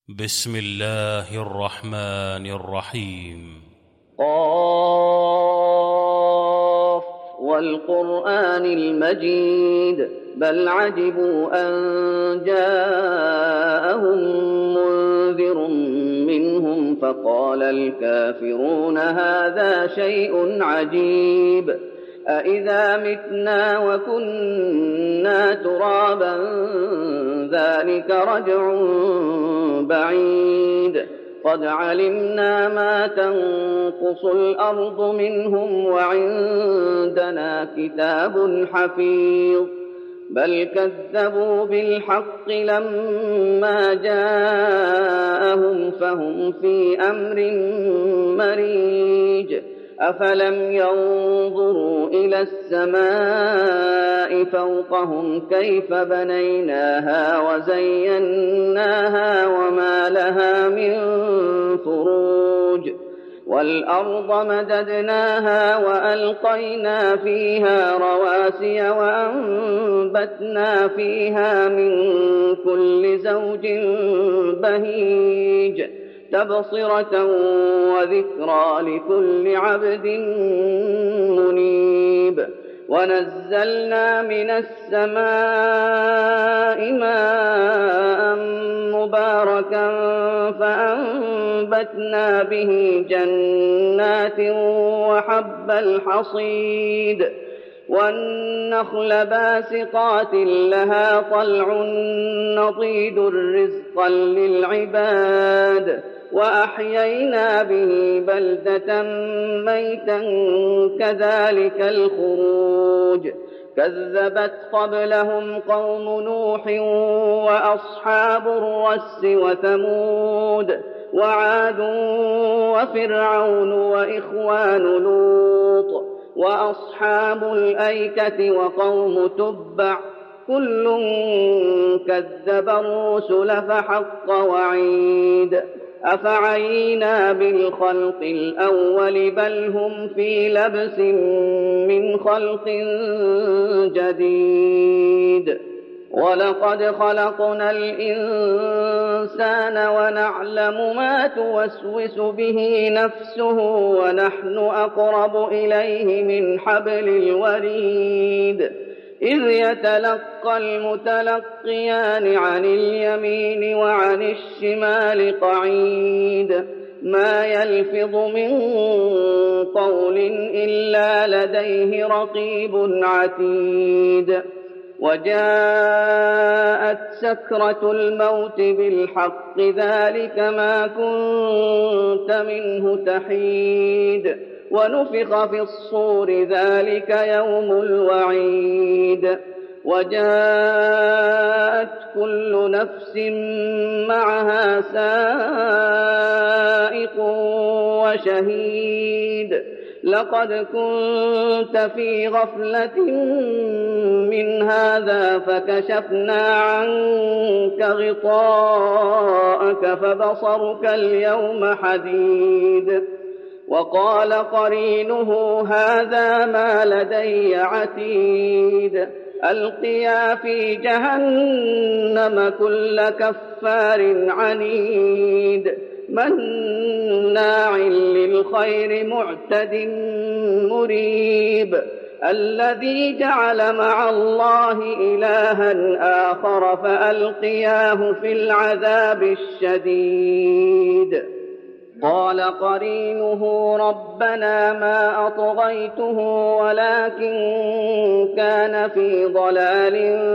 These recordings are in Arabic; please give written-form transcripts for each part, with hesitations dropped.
بسم الله الرحمن الرحيم. قاف والقرآن المجيد بل عجبوا أن جاءهم منذر منهم فقال الكافرون هذا شيء عجيب أإذا متنا وكنا ترابا ذلك رجع بعيد قد علمنا ما تنقص الأرض منهم وعندنا كتاب حفيظ بل كذبوا بالحق لما جاءهم فهم في أمر مريج أفلم ينظروا إلى السماء فوقهم كيف بنيناها وزيناها وما لها من فروج والأرض مددناها وألقينا فيها رواسي وأنبتنا فيها من كل زوج بهيج تبصرة وذكرى لكل عبد منيب ونزلنا من السماء ماء مباركا فأنبتنا به جنات وحب الحصيد والنخل باسقات لها طلع نضيد رزقا للعباد وأحيينا به بلدة ميتا كذلك الخروج كذبت قبلهم قوم نوح وأصحاب الرس وثمود وعاد وفرعون وإخوان لوط وأصحاب الأيكة وقوم تبع كل كذب الرسل فحق وعيد أفعينا بالخلق الأول بل هم في لبس من خلق جديد ولقد خلقنا الإنسان ونعلم ما توسوس به نفسه ونحن أقرب إليه من حبل الوريد إذ يتلقى المتلقيان عن اليمين وعن الشمال قعيد ما يلفظ من قول إلا لديه رقيب عتيد وجاءت سكرة الموت بالحق ذلك ما كنت منه تحيد ونفخ في الصور ذلك يوم الوعيد وجاءت كل نفس معها سائق وشهيد لقد كنت في غفلة من هذا فكشفنا عنك غطاءك فبصرك اليوم حديد وقال قرينه هذا ما لدي عتيد ألقيا في جهنم كل كفار عنيد مناع للخير معتد مريب الذي جعل مع الله إلها آخر فألقياه في العذاب الشديد قال قرينه ربنا ما أطغيته ولكن كان في ضلال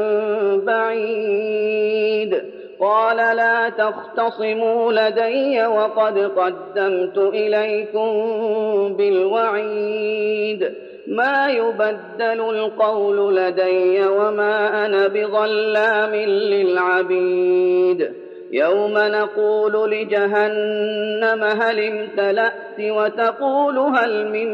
بعيد قال لا تختصموا لدي وقد قدمت إليكم بالوعيد ما يبدل القول لدي وما أنا بظلام للعبيد يوم نقول لجهنم هل امتلأت وتقول هل من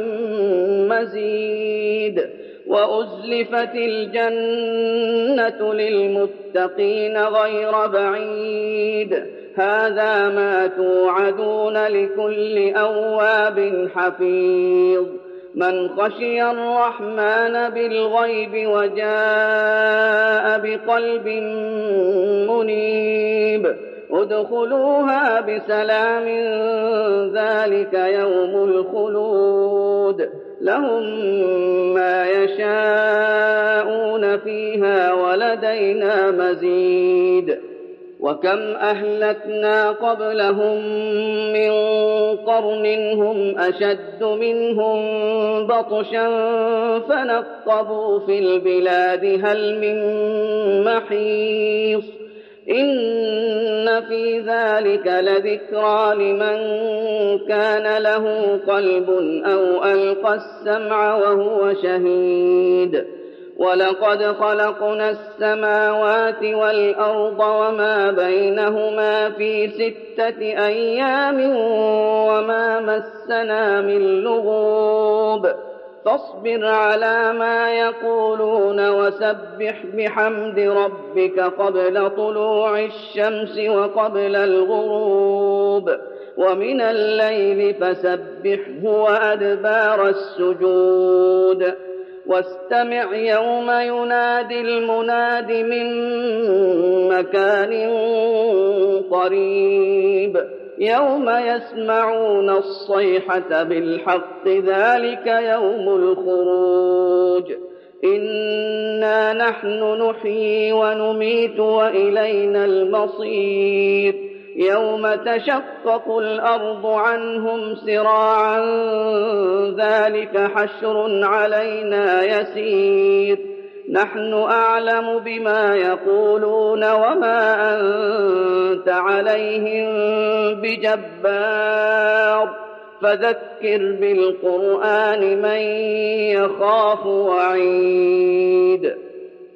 مزيد وأزلفت الجنة للمتقين غير بعيد هذا ما توعدون لكل أواب حفيظ من خشي الرحمن بالغيب وجاء بقلب منيب ادخلوها بسلام ذلك يوم الخلود لهم ما يشاءون فيها ولدينا مزيد وكم أهلكنا قبلهم من قرن هم أشد منهم بطشا فنقبوا في البلاد هل من محيص إن في ذلك لذكرى لمن كان له قلب أو ألقى السمع وهو شهيد ولقد خلقنا السماوات والأرض وما بينهما في 6 أيام وما مسنا من لغوب فاصبر على ما يقولون وسبح بحمد ربك قبل طلوع الشمس وقبل الغروب ومن الليل فسبحه وأدبار السجود واستمع يوم ينادي المناد من مكان قريب يوم يسمعون الصيحة بالحق ذلك يوم الخروج إنا نحن نحيي ونميت وإلينا المصير يوم تشقق الأرض عنهم سراعا ذلك حشر علينا يسير نحن أعلم بما يقولون وما أنت عليهم بجبار فذكر بالقرآن من يخاف وعيد